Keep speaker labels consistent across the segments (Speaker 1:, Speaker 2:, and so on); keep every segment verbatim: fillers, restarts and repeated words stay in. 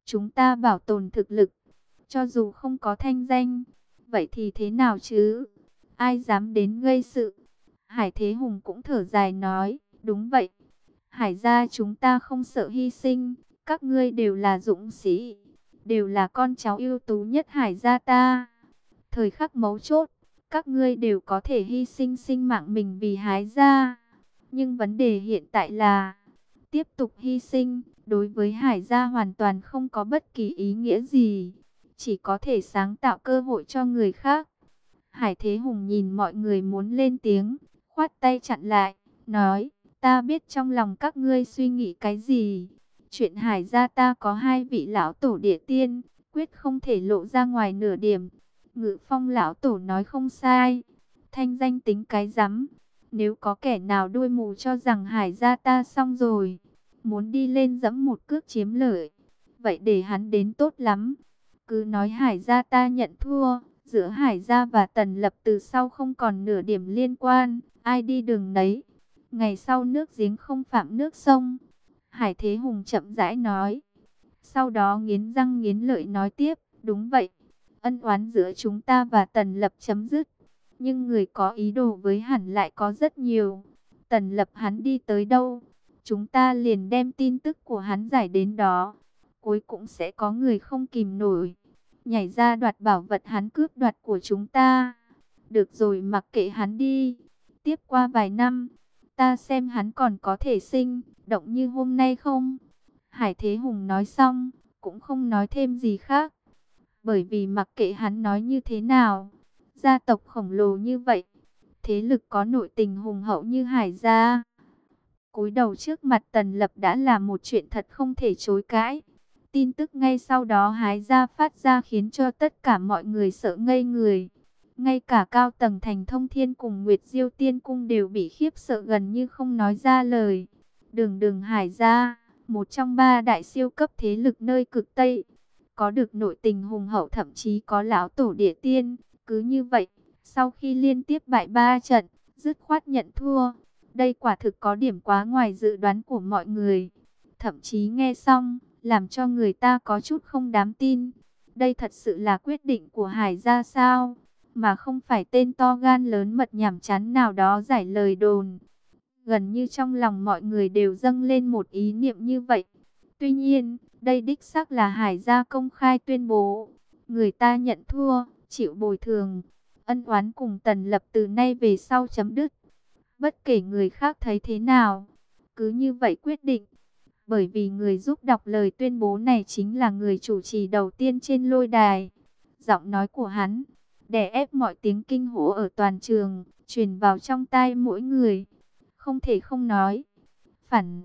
Speaker 1: chúng ta bảo tồn thực lực, cho dù không có thanh danh, vậy thì thế nào chứ? Ai dám đến gây sự? Hải Thế Hùng cũng thở dài nói, đúng vậy. Hải gia chúng ta không sợ hy sinh, các ngươi đều là dũng sĩ, đều là con cháu ưu tú nhất Hải gia ta. Thời khắc mấu chốt, các ngươi đều có thể hy sinh sinh mạng mình vì Hải gia. Nhưng vấn đề hiện tại là, tiếp tục hy sinh, đối với Hải gia hoàn toàn không có bất kỳ ý nghĩa gì, chỉ có thể sáng tạo cơ hội cho người khác. Hải Thế Hùng nhìn mọi người muốn lên tiếng, khoát tay chặn lại, nói, ta biết trong lòng các ngươi suy nghĩ cái gì. Chuyện Hải gia ta có hai vị lão tổ địa tiên, quyết không thể lộ ra ngoài nửa điểm. Ngự Phong lão tổ nói không sai, thanh danh tính cái rắm. Nếu có kẻ nào đuôi mù cho rằng Hải gia ta xong rồi, muốn đi lên giẫm một cước chiếm lợi, vậy để hắn đến tốt lắm. Cứ nói Hải gia ta nhận thua, giữa Hải gia và Tần Lập từ sau không còn nửa điểm liên quan, ai đi đường nấy. Ngày sau nước giếng không phạm nước sông. Hải Thế Hùng chậm rãi nói. Sau đó nghiến răng nghiến lợi nói tiếp, đúng vậy, ân oán giữa chúng ta và Tần Lập chấm dứt. Nhưng người có ý đồ với hẳn lại có rất nhiều. Tần Lập hắn đi tới đâu, chúng ta liền đem tin tức của hắn giải đến đó. Cuối cũng sẽ có người không kìm nổi, nhảy ra đoạt bảo vật hắn cướp đoạt của chúng ta. Được rồi, mặc kệ hắn đi. Tiếp qua vài năm, ta xem hắn còn có thể sinh động như hôm nay không? Hải Thế Hùng nói xong, cũng không nói thêm gì khác. Bởi vì mặc kệ hắn nói như thế nào, gia tộc khổng lồ như vậy, thế lực có nội tình hùng hậu như Hải gia, cúi đầu trước mặt Tần Lập đã là một chuyện thật không thể chối cãi. Tin tức ngay sau đó hái ra phát ra khiến cho tất cả mọi người sợ ngây người. Ngay cả cao tầng Thành Thông Thiên cùng Nguyệt Diêu Tiên Cung đều bị khiếp sợ gần như không nói ra lời. Đường đường Hải gia, một trong ba đại siêu cấp thế lực nơi cực Tây, có được nội tình hùng hậu, thậm chí có lão tổ địa tiên. Cứ như vậy, sau khi liên tiếp bại ba trận, dứt khoát nhận thua. Đây quả thực có điểm quá ngoài dự đoán của mọi người. Thậm chí nghe xong, làm cho người ta có chút không dám tin. Đây thật sự là quyết định của Hải gia sao? Mà không phải tên to gan lớn mật nhảm chán nào đó giải lời đồn. Gần như trong lòng mọi người đều dâng lên một ý niệm như vậy. Tuy nhiên, đây đích xác là Hải gia công khai tuyên bố. Người ta nhận thua, chịu bồi thường. Ân oán cùng Tần Lập từ nay về sau chấm dứt. Bất kể người khác thấy thế nào, cứ như vậy quyết định. Bởi vì người giúp đọc lời tuyên bố này chính là người chủ trì đầu tiên trên lôi đài. Giọng nói của hắn đè ép mọi tiếng kinh hô ở toàn trường, truyền vào trong tai mỗi người. Không thể không nói, phản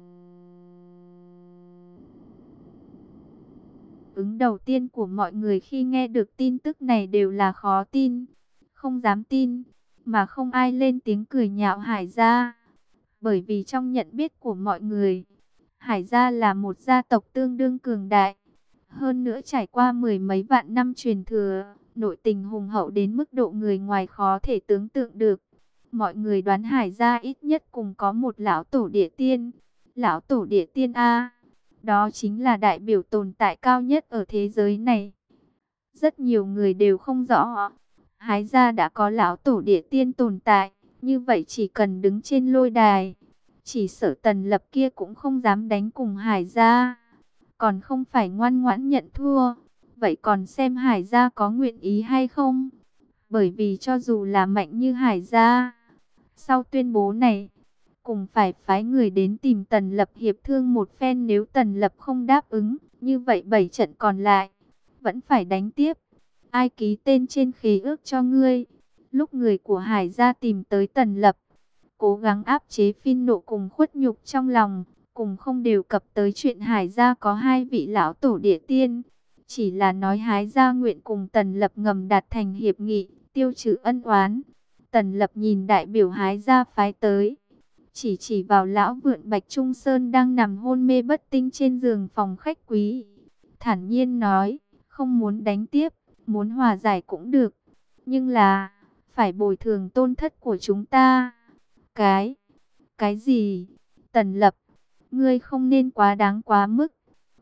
Speaker 1: ứng đầu tiên của mọi người khi nghe được tin tức này đều là khó tin, không dám tin, mà không ai lên tiếng cười nhạo Hải gia. Bởi vì trong nhận biết của mọi người, Hải gia là một gia tộc tương đương cường đại. Hơn nữa trải qua mười mấy vạn năm truyền thừa, nội tình hùng hậu đến mức độ người ngoài khó thể tưởng tượng được. Mọi người đoán Hải gia ít nhất cùng có một lão tổ địa tiên. Lão tổ địa tiên A, đó chính là đại biểu tồn tại cao nhất ở thế giới này. Rất nhiều người đều không rõ, Hải gia đã có lão tổ địa tiên tồn tại, như vậy chỉ cần đứng trên lôi đài, chỉ sợ Tần Lập kia cũng không dám đánh cùng Hải gia. Còn không phải ngoan ngoãn nhận thua. Vậy còn xem Hải gia có nguyện ý hay không? Bởi vì cho dù là mạnh như Hải gia, sau tuyên bố này, cùng phải phái người đến tìm Tần Lập hiệp thương một phen. Nếu Tần Lập không đáp ứng, như vậy bảy trận còn lại vẫn phải đánh tiếp. Ai ký tên trên khế ước cho ngươi? Lúc người của Hải gia tìm tới Tần Lập, cố gắng áp chế phiên nộ cùng khuất nhục trong lòng, cùng không đều cập tới chuyện Hải gia có hai vị lão tổ địa tiên. Chỉ là nói Hải gia nguyện cùng Tần Lập ngầm đạt thành hiệp nghị, tiêu trừ ân oán. Tần Lập nhìn đại biểu Hải gia phái tới, chỉ chỉ vào lão vượn Bạch Trung Sơn đang nằm hôn mê bất tinh trên giường phòng khách quý. Thản nhiên nói, không muốn đánh tiếp, muốn hòa giải cũng được. Nhưng là, phải bồi thường tôn thất của chúng ta. Cái, cái gì? Tần Lập, ngươi không nên quá đáng quá mức.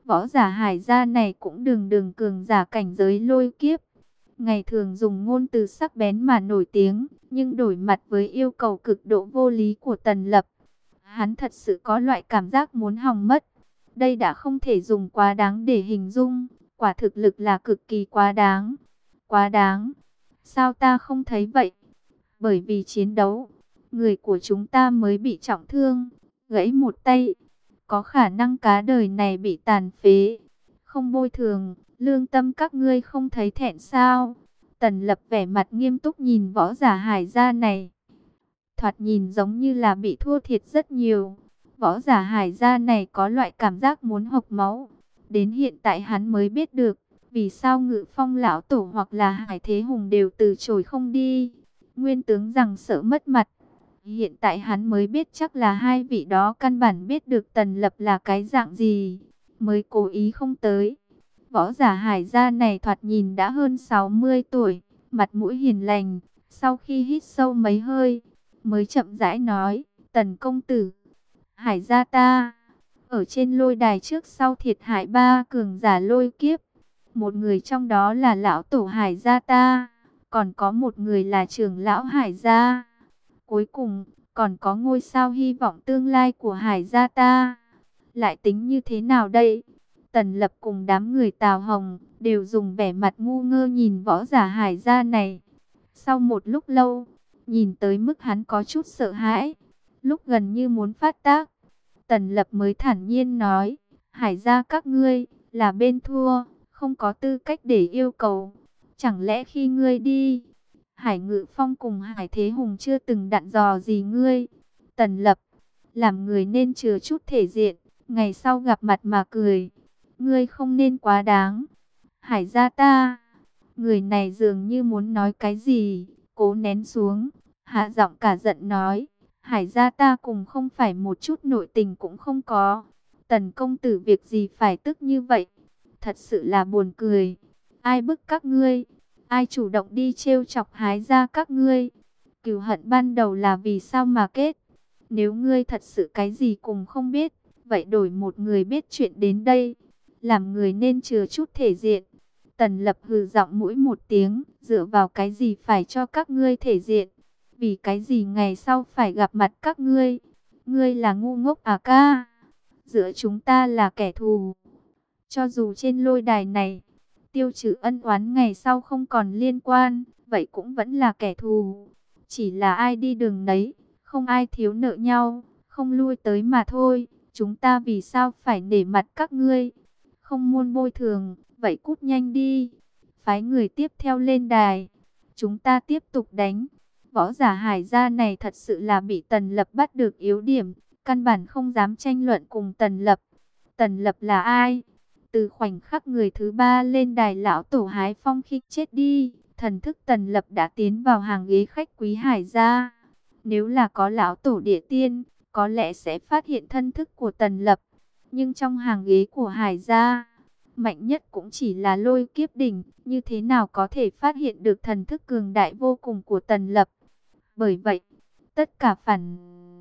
Speaker 1: Võ giả Hải gia này cũng đường đường cường giả cảnh giới lôi kiếp. Ngày thường dùng ngôn từ sắc bén mà nổi tiếng, nhưng đổi mặt với yêu cầu cực độ vô lý của Tần Lập, hắn thật sự có loại cảm giác muốn hỏng mất. Đây đã không thể dùng quá đáng để hình dung, quả thực lực là cực kỳ quá đáng. Quá đáng? Sao ta không thấy vậy? Bởi vì chiến đấu, người của chúng ta mới bị trọng thương, gãy một tay. Có khả năng cả đời này bị tàn phế. Không bồi thường, lương tâm các ngươi không thấy thẹn sao? Tần Lập vẻ mặt nghiêm túc nhìn võ giả Hải gia này. Thoạt nhìn giống như là bị thua thiệt rất nhiều. Võ giả Hải gia này có loại cảm giác muốn hộc máu. Đến hiện tại hắn mới biết được, vì sao Ngự Phong lão tổ hoặc là Hải Thế Hùng đều từ chối không đi. Nguyên tướng rằng sợ mất mặt. Hiện tại hắn mới biết chắc là hai vị đó căn bản biết được Tần Lập là cái dạng gì, mới cố ý không tới. Võ giả Hải gia này thoạt nhìn đã hơn sáu mươi tuổi, mặt mũi hiền lành. Sau khi hít sâu mấy hơi, mới chậm rãi nói, Tần công tử, Hải gia ta, ở trên lôi đài trước sau thiệt hại ba cường giả lôi kiếp. Một người trong đó là lão tổ Hải gia ta, còn có một người là trưởng lão Hải gia. Cuối cùng, còn có ngôi sao hy vọng tương lai của Hải gia ta. Lại tính như thế nào đây? Tần Lập cùng đám người Tào Hồng đều dùng vẻ mặt ngu ngơ nhìn võ giả Hải gia này. Sau một lúc lâu, nhìn tới mức hắn có chút sợ hãi, lúc gần như muốn phát tác, Tần Lập mới thản nhiên nói, Hải gia các ngươi là bên thua, không có tư cách để yêu cầu. Chẳng lẽ khi ngươi đi, Hải Ngự Phong cùng Hải Thế Hùng chưa từng dặn dò gì ngươi? Tần Lập, làm người nên chừa chút thể diện, ngày sau gặp mặt mà cười. Ngươi không nên quá đáng. Hải gia ta, người này dường như muốn nói cái gì, cố nén xuống, hạ giọng cả giận nói, Hải gia ta cùng không phải một chút nội tình cũng không có. Tần công tử việc gì phải tức như vậy? Thật sự là buồn cười. Ai bức các ngươi? Ai chủ động đi trêu chọc Hải gia các ngươi? Cừu hận ban đầu là vì sao mà kết? Nếu ngươi thật sự cái gì cũng không biết, vậy đổi một người biết chuyện đến đây. Làm người nên chừa chút thể diện. Tần Lập hừ giọng mũi một tiếng, dựa vào cái gì phải cho các ngươi thể diện? Vì cái gì ngày sau phải gặp mặt các ngươi? Ngươi là ngu ngốc à ca? Giữa chúng ta là kẻ thù. Cho dù trên lôi đài này, tiêu trừ ân oán ngày sau không còn liên quan, vậy cũng vẫn là kẻ thù. Chỉ là ai đi đường nấy, không ai thiếu nợ nhau, không lui tới mà thôi. Chúng ta vì sao phải nể mặt các ngươi? Không muốn bồi thường, vậy cút nhanh đi. Phái người tiếp theo lên đài. Chúng ta tiếp tục đánh. Võ giả Hải gia này thật sự là bị Tần Lập bắt được yếu điểm. Căn bản không dám tranh luận cùng Tần Lập. Tần Lập là ai? Từ khoảnh khắc người thứ ba lên đài lão tổ Hái Phong khi chết đi, thần thức Tần Lập đã tiến vào hàng ghế khách quý Hải gia. Nếu là có lão tổ địa tiên, có lẽ sẽ phát hiện thân thức của Tần Lập. Nhưng trong hàng ghế của Hải gia, mạnh nhất cũng chỉ là lôi kiếp đỉnh, như thế nào có thể phát hiện được thần thức cường đại vô cùng của Tần Lập. Bởi vậy, tất cả phản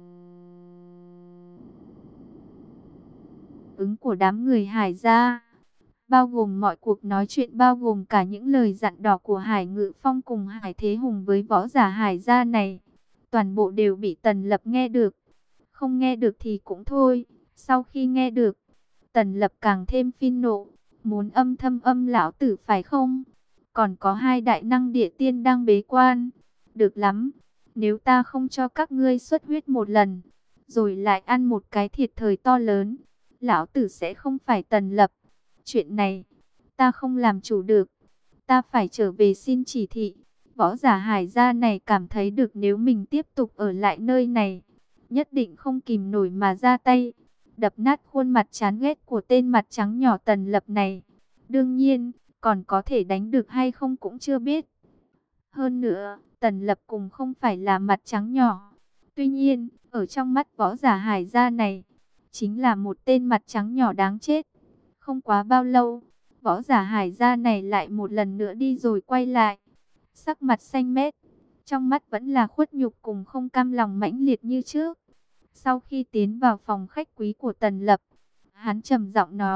Speaker 1: ứng của đám người Hải gia, bao gồm mọi cuộc nói chuyện, bao gồm cả những lời dặn dò của Hải Ngự Phong cùng Hải Thế Hùng với võ giả Hải gia này, toàn bộ đều bị Tần Lập nghe được. Không nghe được thì cũng thôi, sau khi nghe được, Tần Lập càng thêm phin nộ, muốn âm thầm âm lão tử phải không? Còn có hai đại năng địa tiên đang bế quan. Được lắm, nếu ta không cho các ngươi xuất huyết một lần, rồi lại ăn một cái thiệt thòi to lớn, lão tử sẽ không phải Tần Lập. Chuyện này, ta không làm chủ được, ta phải trở về xin chỉ thị. Võ giả Hải gia này cảm thấy được nếu mình tiếp tục ở lại nơi này, nhất định không kìm nổi mà ra tay, đập nát khuôn mặt chán ghét của tên mặt trắng nhỏ Tần Lập này. Đương nhiên, còn có thể đánh được hay không cũng chưa biết. Hơn nữa, Tần Lập cùng không phải là mặt trắng nhỏ. Tuy nhiên, ở trong mắt võ giả Hải gia này, chính là một tên mặt trắng nhỏ đáng chết. Không quá bao lâu, võ giả Hải gia này lại một lần nữa đi rồi quay lại. Sắc mặt xanh mét, trong mắt vẫn là khuất nhục cùng không cam lòng mãnh liệt như trước. Sau khi tiến vào phòng khách quý của Tần Lập, hắn trầm giọng nói,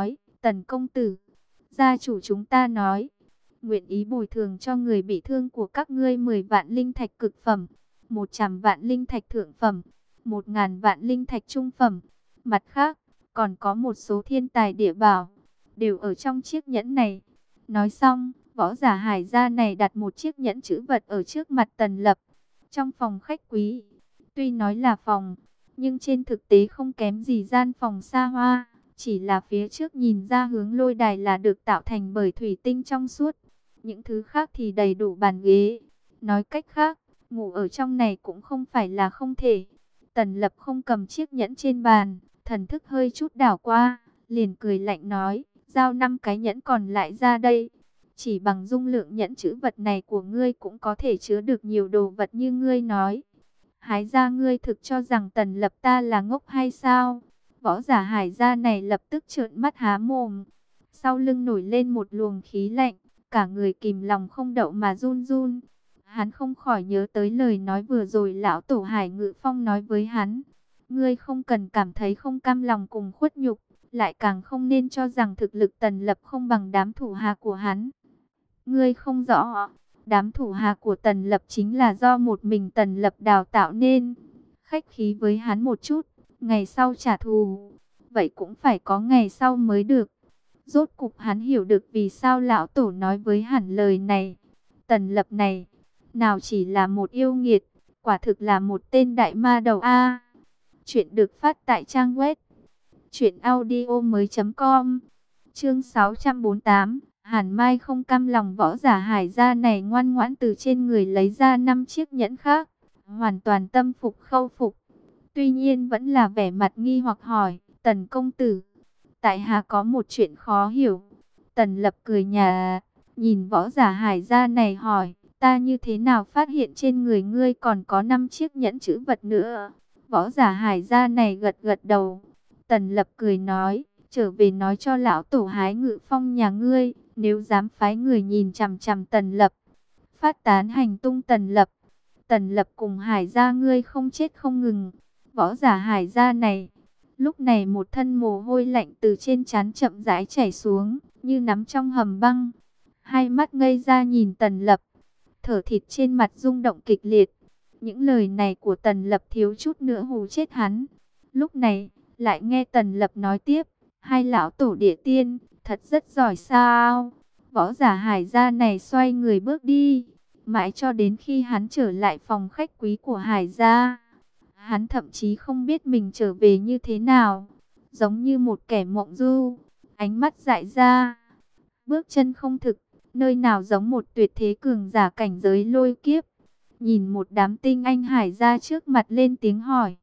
Speaker 1: Tần công tử, gia chủ chúng ta nói, nguyện ý bồi thường cho người bị thương của các ngươi mười vạn linh thạch cực phẩm, một trăm vạn linh thạch thượng phẩm, một ngàn vạn linh thạch trung phẩm. Mặt khác, còn có một số thiên tài địa bảo, đều ở trong chiếc nhẫn này. Nói xong, võ giả Hải gia này đặt một chiếc nhẫn chữ vật ở trước mặt Tần Lập. Trong phòng khách quý, tuy nói là phòng, nhưng trên thực tế không kém gì gian phòng xa hoa. Chỉ là phía trước nhìn ra hướng lôi đài là được tạo thành bởi thủy tinh trong suốt. Những thứ khác thì đầy đủ bàn ghế. Nói cách khác, ngủ ở trong này cũng không phải là không thể. Tần Lập không cầm chiếc nhẫn trên bàn, thần thức hơi chút đảo qua, liền cười lạnh nói, giao năm cái nhẫn còn lại ra đây. Chỉ bằng dung lượng nhẫn chữ vật này của ngươi cũng có thể chứa được nhiều đồ vật như ngươi nói. Hái ra ngươi thực cho rằng Tần Lập ta là ngốc hay sao? Võ giả Hải gia này lập tức trợn mắt há mồm. Sau lưng nổi lên một luồng khí lạnh, cả người kìm lòng không đậu mà run run. Hắn không khỏi nhớ tới lời nói vừa rồi lão tổ Hải Ngự Phong nói với hắn. Ngươi không cần cảm thấy không cam lòng cùng khuất nhục, lại càng không nên cho rằng thực lực Tần Lập không bằng đám thủ hạ của hắn. Ngươi không rõ, đám thủ hạ của Tần Lập chính là do một mình Tần Lập đào tạo nên. Khách khí với hắn một chút, ngày sau trả thù, vậy cũng phải có ngày sau mới được. Rốt cục hắn hiểu được vì sao lão tổ nói với hẳn lời này. Tần Lập này, nào chỉ là một yêu nghiệt, quả thực là một tên đại ma đầu a. Chuyện được phát tại trang web truyện audio mới chấm com. Chương sáu trăm bốn mươi tám, Hàn Mai không cam lòng. Võ giả Hải gia này ngoan ngoãn từ trên người lấy ra năm chiếc nhẫn khác, hoàn toàn tâm phục khẩu phục. Tuy nhiên vẫn là vẻ mặt nghi hoặc hỏi, Tần công tử, tại hạ có một chuyện khó hiểu. Tần Lập cười nhạt, nhìn võ giả Hải gia này hỏi, ta như thế nào phát hiện trên người ngươi còn có năm chiếc nhẫn chữ vật nữa? Võ giả Hải gia này gật gật đầu. Tần Lập cười nói, trở về nói cho lão tổ Hái Ngự Phong nhà ngươi, nếu dám phái người nhìn chằm chằm Tần Lập, phát tán hành tung Tần Lập, Tần Lập cùng Hải gia ngươi không chết không ngừng. Võ giả Hải gia này, lúc này một thân mồ hôi lạnh từ trên trán chậm rãi chảy xuống, như nắm trong hầm băng. Hai mắt ngây ra nhìn Tần Lập, thở thịt trên mặt rung động kịch liệt. Những lời này của Tần Lập thiếu chút nữa hù chết hắn. Lúc này, lại nghe Tần Lập nói tiếp, hai lão tổ địa tiên, thật rất giỏi sao? Võ giả Hải gia này xoay người bước đi, mãi cho đến khi hắn trở lại phòng khách quý của Hải gia. Hắn thậm chí không biết mình trở về như thế nào, giống như một kẻ mộng du, ánh mắt dại ra, bước chân không thực, nơi nào giống một tuyệt thế cường giả cảnh giới lôi kiếp. Nhìn một đám tinh anh Hải gia trước mặt lên tiếng hỏi.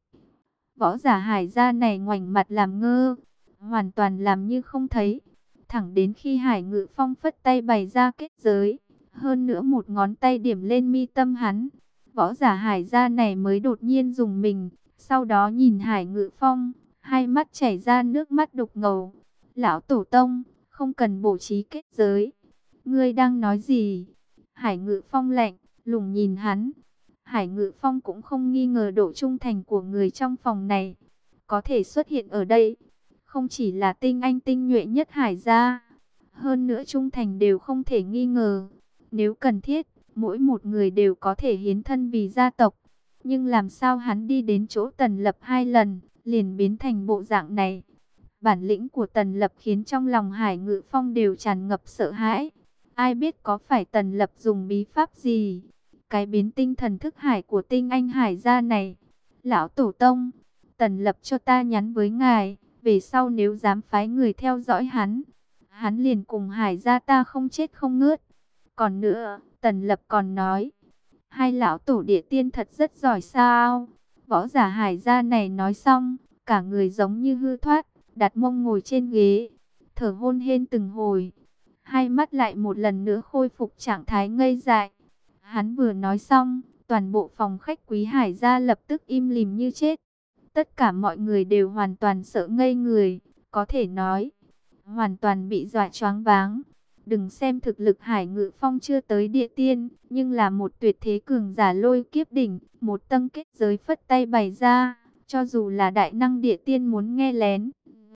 Speaker 1: Võ giả Hải gia này ngoảnh mặt làm ngơ, hoàn toàn làm như không thấy. Thẳng đến khi Hải Ngự Phong phất tay bày ra kết giới, hơn nữa một ngón tay điểm lên mi tâm hắn, võ giả Hải gia này mới đột nhiên dùng mình. Sau đó nhìn Hải Ngự Phong, hai mắt chảy ra nước mắt đục ngầu. Lão tổ tông, không cần bổ trí kết giới. Ngươi đang nói gì? Hải Ngự Phong lạnh lùng nhìn hắn. Hải Ngự Phong cũng không nghi ngờ độ trung thành của người trong phòng này. Có thể xuất hiện ở đây, không chỉ là tinh anh tinh nhuệ nhất Hải gia, hơn nữa trung thành đều không thể nghi ngờ. Nếu cần thiết, mỗi một người đều có thể hiến thân vì gia tộc. Nhưng làm sao hắn đi đến chỗ Tần Lập hai lần, liền biến thành bộ dạng này? Bản lĩnh của Tần Lập khiến trong lòng Hải Ngự Phong đều tràn ngập sợ hãi. Ai biết có phải Tần Lập dùng bí pháp gì? Cái biến tinh thần thức hải của tinh anh Hải gia này. Lão tổ tông, Tần Lập cho ta nhắn với ngài, về sau nếu dám phái người theo dõi hắn, hắn liền cùng Hải gia ta không chết không ngớt. Còn nữa, Tần Lập còn nói, hai lão tổ địa tiên thật rất giỏi sao? Võ giả Hải gia này nói xong, cả người giống như hư thoát, đặt mông ngồi trên ghế, thở hổn hển từng hồi. Hai mắt lại một lần nữa khôi phục trạng thái ngây dại. Hắn vừa nói xong, toàn bộ phòng khách quý Hải gia lập tức im lìm như chết. Tất cả mọi người đều hoàn toàn sợ ngây người, có thể nói, hoàn toàn bị dọa choáng váng. Đừng xem thực lực Hải Ngự Phong chưa tới địa tiên, nhưng là một tuyệt thế cường giả lôi kiếp đỉnh, một tầng kết giới phất tay bày ra, cho dù là đại năng địa tiên muốn nghe lén,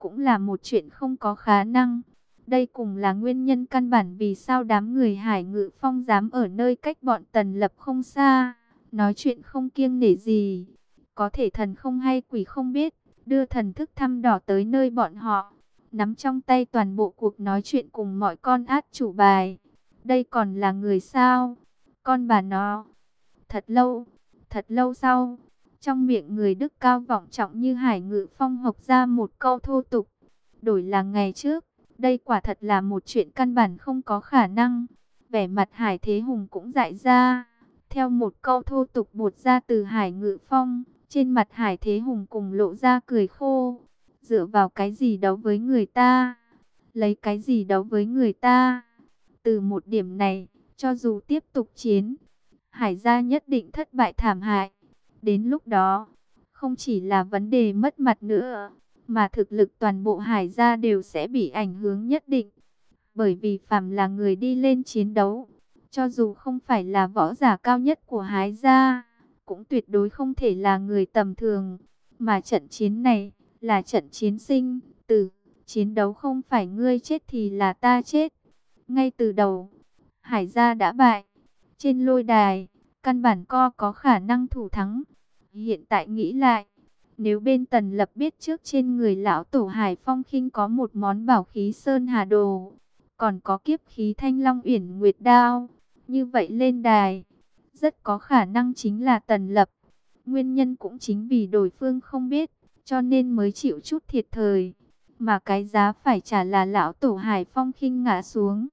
Speaker 1: cũng là một chuyện không có khả năng. Đây cũng là nguyên nhân căn bản vì sao đám người Hải Ngự Phong dám ở nơi cách bọn Tần Lập không xa, nói chuyện không kiêng nể gì. Có thể thần không hay quỷ không biết, đưa thần thức thăm dò tới nơi bọn họ, nắm trong tay toàn bộ cuộc nói chuyện cùng mọi con át chủ bài. Đây còn là người sao? Con bà nó. Thật lâu, thật lâu sau, trong miệng người đức cao vọng trọng như Hải Ngự Phong hộc ra một câu thô tục. Đổi là ngày trước, đây quả thật là một chuyện căn bản không có khả năng. Vẻ mặt Hải Thế Hùng cũng dại ra. Theo một câu thô tục buột ra từ Hải Ngự Phong, trên mặt Hải Thế Hùng cùng lộ ra cười khô. Dựa vào cái gì đấu với người ta? Lấy cái gì đấu với người ta? Từ một điểm này, cho dù tiếp tục chiến, Hải gia nhất định thất bại thảm hại. Đến lúc đó, không chỉ là vấn đề mất mặt nữa, mà thực lực toàn bộ Hải gia đều sẽ bị ảnh hưởng nhất định. Bởi vì phàm là người đi lên chiến đấu, cho dù không phải là võ giả cao nhất của Hải gia, cũng tuyệt đối không thể là người tầm thường. Mà trận chiến này là trận chiến sinh tử, chiến đấu không phải ngươi chết thì là ta chết. Ngay từ đầu, Hải gia đã bại. Trên lôi đài, căn bản co có khả năng thủ thắng. Hiện tại nghĩ lại, nếu bên Tần Lập biết trước trên người lão tổ Hải Phong Khinh có một món bảo khí Sơn Hà Đồ, còn có kiếp khí Thanh Long Uyển Nguyệt Đao, như vậy lên đài, rất có khả năng chính là Tần Lập. Nguyên nhân cũng chính vì đối phương không biết, cho nên mới chịu chút thiệt thời. Mà cái giá phải trả là lão tổ Hải Phong Khinh ngã xuống.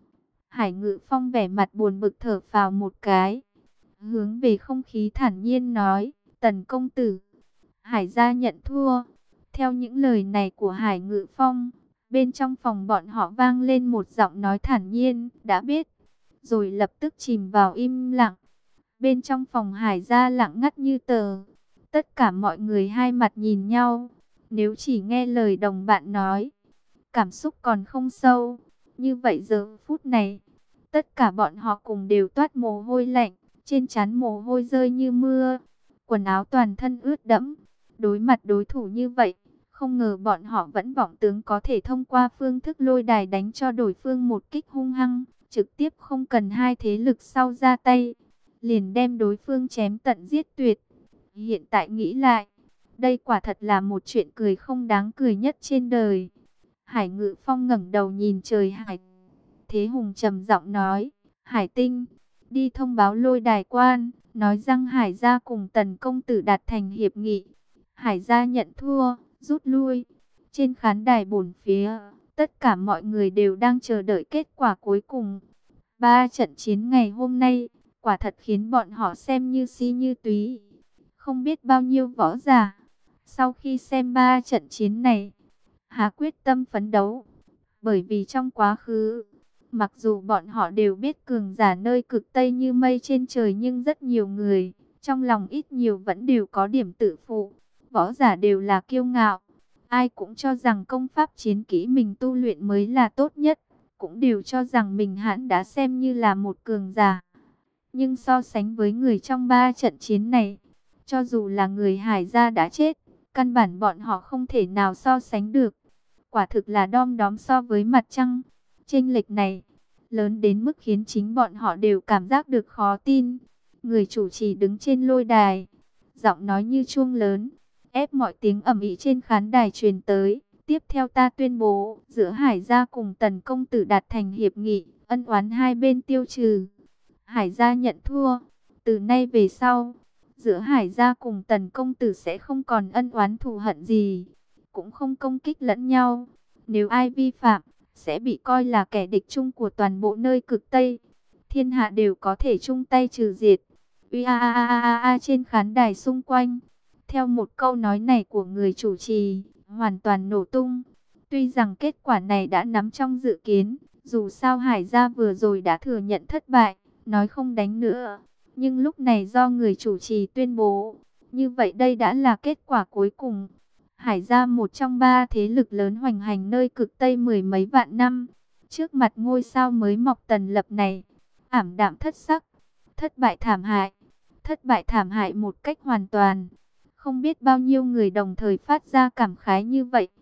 Speaker 1: Hải Ngự Phong vẻ mặt buồn bực thở phào một cái, hướng về không khí thản nhiên nói, Tần công tử, Hải gia nhận thua. Theo những lời này của Hải Ngự Phong, bên trong phòng bọn họ vang lên một giọng nói thản nhiên, đã biết, rồi lập tức chìm vào im lặng. Bên trong phòng Hải gia lặng ngắt như tờ, tất cả mọi người hai mặt nhìn nhau, nếu chỉ nghe lời đồng bạn nói, cảm xúc còn không sâu. Như vậy giờ phút này, tất cả bọn họ cùng đều toát mồ hôi lạnh, trên trán mồ hôi rơi như mưa, quần áo toàn thân ướt đẫm. Đối mặt đối thủ như vậy, không ngờ bọn họ vẫn vọng tướng có thể thông qua phương thức lôi đài đánh cho đối phương một kích hung hăng, trực tiếp không cần hai thế lực sau ra tay, liền đem đối phương chém tận giết tuyệt. Hiện tại nghĩ lại, đây quả thật là một chuyện cười không đáng cười nhất trên đời. Hải Ngự Phong ngẩng đầu nhìn trời. Hải Thế Hùng trầm giọng nói, Hải Tinh, đi thông báo lôi đài quan, nói rằng Hải gia cùng Tần công tử đạt thành hiệp nghị. Hải gia nhận thua, rút lui. Trên khán đài bốn phía, tất cả mọi người đều đang chờ đợi kết quả cuối cùng. Ba trận chiến ngày hôm nay, quả thật khiến bọn họ xem như si như túy. Không biết bao nhiêu võ giả, sau khi xem ba trận chiến này, hà quyết tâm phấn đấu. Bởi vì trong quá khứ, mặc dù bọn họ đều biết cường giả nơi cực Tây như mây trên trời, nhưng rất nhiều người, trong lòng ít nhiều vẫn đều có điểm tự phụ. Võ giả đều là kiêu ngạo, ai cũng cho rằng công pháp chiến kỹ mình tu luyện mới là tốt nhất, cũng đều cho rằng mình hẳn đã xem như là một cường giả. Nhưng so sánh với người trong ba trận chiến này, cho dù là người Hải gia đã chết, căn bản bọn họ không thể nào so sánh được. Quả thực là đom đóm so với mặt trăng. Chênh lệch này lớn đến mức khiến chính bọn họ đều cảm giác được khó tin. Người chủ trì đứng trên lôi đài, giọng nói như chuông lớn, ép mọi tiếng ầm ĩ trên khán đài truyền tới. Tiếp theo ta tuyên bố, giữa Hải gia cùng Tần công tử đạt thành hiệp nghị, ân oán hai bên tiêu trừ. Hải gia nhận thua. Từ nay về sau, giữa Hải gia cùng Tần công tử sẽ không còn ân oán thù hận gì, cũng không công kích lẫn nhau. Nếu ai vi phạm, sẽ bị coi là kẻ địch chung của toàn bộ nơi cực Tây. Thiên hạ đều có thể chung tay trừ diệt. Uy a a a a a trên khán đài xung quanh. Theo một câu nói này của người chủ trì, hoàn toàn nổ tung. Tuy rằng kết quả này đã nắm trong dự kiến, dù sao Hải gia vừa rồi đã thừa nhận thất bại, nói không đánh nữa. Nhưng lúc này do người chủ trì tuyên bố, như vậy đây đã là kết quả cuối cùng. Hải gia một trong ba thế lực lớn hoành hành nơi cực Tây mười mấy vạn năm, trước mặt ngôi sao mới mọc Tần Lập này, ảm đạm thất sắc, thất bại thảm hại, thất bại thảm hại một cách hoàn toàn. Không biết bao nhiêu người đồng thời phát ra cảm khái như vậy.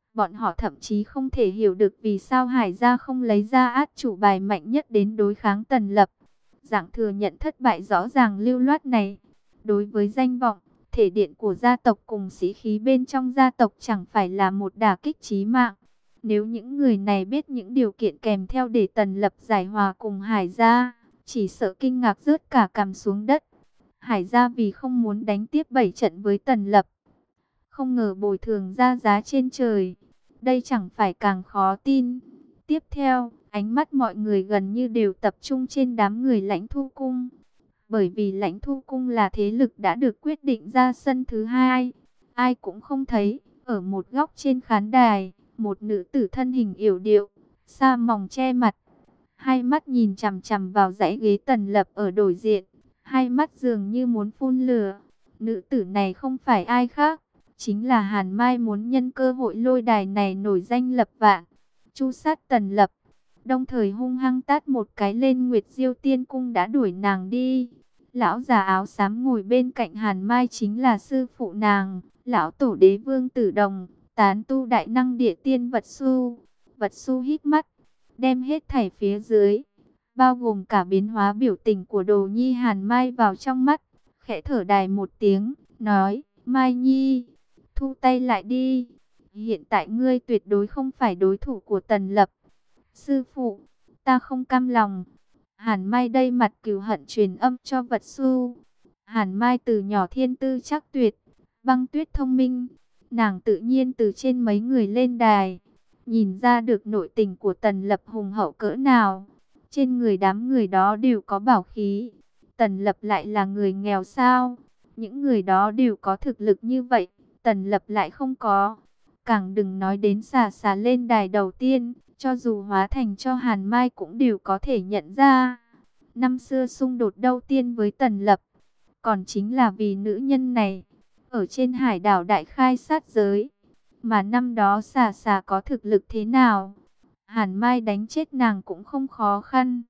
Speaker 1: Bọn họ thậm chí không thể hiểu được vì sao Hải gia không lấy ra át chủ bài mạnh nhất đến đối kháng Tần Lập. Dạng thừa nhận thất bại rõ ràng lưu loát này, đối với danh vọng, thể điện của gia tộc cùng sĩ khí bên trong gia tộc chẳng phải là một đả kích chí mạng. Nếu những người này biết những điều kiện kèm theo để Tần Lập giải hòa cùng Hải gia, chỉ sợ kinh ngạc rớt cả cằm xuống đất. Hải gia vì không muốn đánh tiếp bảy trận với Tần Lập, không ngờ bồi thường ra giá trên trời. Đây chẳng phải càng khó tin. Tiếp theo, ánh mắt mọi người gần như đều tập trung trên đám người Lãnh Thu Cung. Bởi vì Lãnh Thu Cung là thế lực đã được quyết định ra sân thứ hai. Ai cũng không thấy, ở một góc trên khán đài, một nữ tử thân hình yểu điệu, sa mỏng che mặt, hai mắt nhìn chằm chằm vào dãy ghế Tần Lập ở đối diện, hai mắt dường như muốn phun lửa. Nữ tử này không phải ai khác, chính là Hàn Mai, muốn nhân cơ hội lôi đài này nổi danh lập vạn, chu sát Tần Lập, đồng thời hung hăng tát một cái lên Nguyệt Diêu Tiên Cung đã đuổi nàng đi. Lão già áo xám ngồi bên cạnh Hàn Mai chính là sư phụ nàng, lão tổ đế vương Tử Đồng, tán tu đại năng địa tiên Vật Su. Vật Su hít mắt, đem hết thảy phía dưới, bao gồm cả biến hóa biểu tình của Đồ Nhi Hàn Mai vào trong mắt, khẽ thở dài một tiếng, nói: Mai Nhi, thu tay lại đi. Hiện tại ngươi tuyệt đối không phải đối thủ của Tần Lập. Sư phụ, ta không cam lòng. Hàn Mai đây mặt cừu hận truyền âm cho Vật Su. Hàn Mai từ nhỏ thiên tư chắc tuyệt, băng tuyết thông minh. Nàng tự nhiên từ trên mấy người lên đài, nhìn ra được nội tình của Tần Lập hùng hậu cỡ nào. Trên người đám người đó đều có bảo khí. Tần Lập lại là người nghèo sao? Những người đó đều có thực lực như vậy, Tần Lập lại không có. Càng đừng nói đến xà xà lên đài đầu tiên, cho dù hóa thành cho Hàn Mai cũng đều có thể nhận ra. Năm xưa xung đột đầu tiên với Tần Lập, còn chính là vì nữ nhân này, ở trên hải đảo đại khai sát giới. Mà năm đó xà xà có thực lực thế nào, Hàn Mai đánh chết nàng cũng không khó khăn.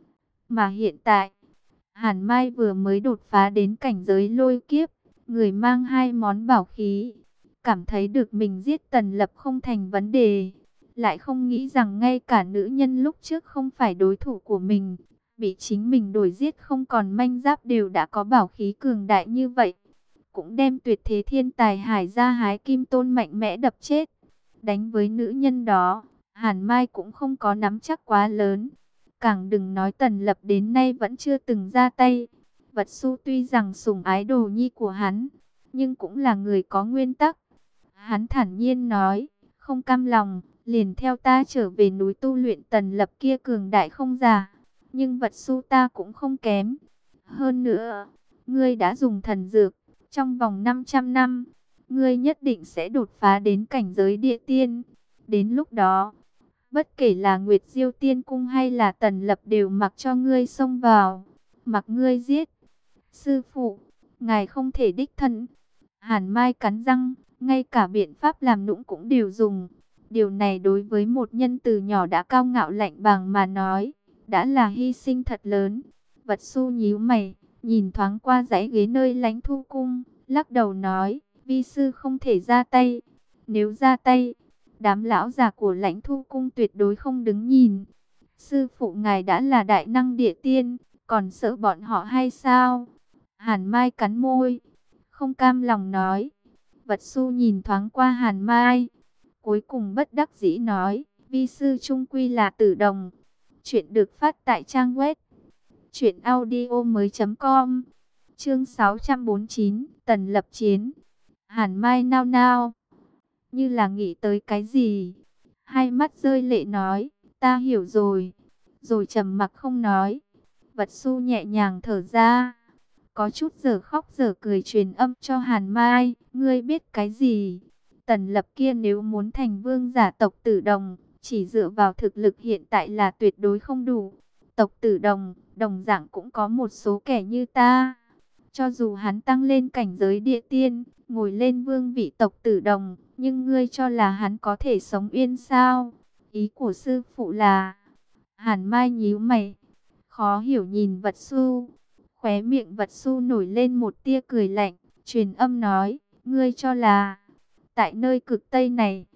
Speaker 1: Mà hiện tại, Hàn Mai vừa mới đột phá đến cảnh giới lôi kiếp, người mang hai món bảo khí, cảm thấy được mình giết Tần Lập không thành vấn đề, lại không nghĩ rằng ngay cả nữ nhân lúc trước không phải đối thủ của mình, bị chính mình đuổi giết không còn manh giáp đều đã có bảo khí cường đại như vậy, cũng đem tuyệt thế thiên tài Hải gia Hái Kim Tôn mạnh mẽ đập chết. Đánh với nữ nhân đó, Hàn Mai cũng không có nắm chắc quá lớn. Càng đừng nói Tần Lập đến nay vẫn chưa từng ra tay. Vật Su tuy rằng sủng ái Đồ Nhi của hắn, nhưng cũng là người có nguyên tắc. Hắn thản nhiên nói, không cam lòng, liền theo ta trở về núi tu luyện. Tần Lập kia cường đại không giả, nhưng Vật Su ta cũng không kém. Hơn nữa, ngươi đã dùng thần dược, trong vòng năm trăm năm, ngươi nhất định sẽ đột phá đến cảnh giới địa tiên. Đến lúc đó, bất kể là Nguyệt Diêu Tiên Cung hay là Tần Lập đều mặc cho ngươi xông vào, mặc ngươi giết. Sư phụ, ngài không thể đích thân. Hàn Mai cắn răng, ngay cả biện pháp làm nũng cũng đều dùng. Điều này đối với một nhân từ nhỏ đã cao ngạo lạnh bàng mà nói, đã là hy sinh thật lớn. Vật Su nhíu mày, nhìn thoáng qua dãy ghế nơi Lãnh Thu Cung, lắc đầu nói, vi sư không thể ra tay. Nếu ra tay, đám lão già của Lãnh Thu Cung tuyệt đối không đứng nhìn. Sư phụ ngài đã là đại năng địa tiên, còn sợ bọn họ hay sao? Hàn Mai cắn môi, không cam lòng nói. Vật Su nhìn thoáng qua Hàn Mai, cuối cùng bất đắc dĩ nói, vi sư chung quy là Tử Đồng. Chuyện được phát tại trang web truyện audio mới chấm com. Chương sáu trăm bốn mươi chín, Tần Lập chiến. Hàn Mai nao nao, như là nghĩ tới cái gì, hai mắt rơi lệ nói, ta hiểu rồi, rồi trầm mặc không nói. Vật Su nhẹ nhàng thở ra, có chút giờ khóc giờ cười truyền âm cho Hàn Mai, ngươi biết cái gì? Tần Lập kia nếu muốn thành vương giả tộc Tử Đồng, chỉ dựa vào thực lực hiện tại là tuyệt đối không đủ. Tộc Tử Đồng, đồng dạng cũng có một số kẻ như ta. Cho dù hắn tăng lên cảnh giới địa tiên, ngồi lên vương vị tộc Tử Đồng, nhưng ngươi cho là hắn có thể sống yên sao? Ý của sư phụ là... Hàn Mai nhíu mày, khó hiểu nhìn Vật Su. Khóe miệng Vật Su nổi lên một tia cười lạnh, truyền âm nói, ngươi cho là... Tại nơi cực Tây này,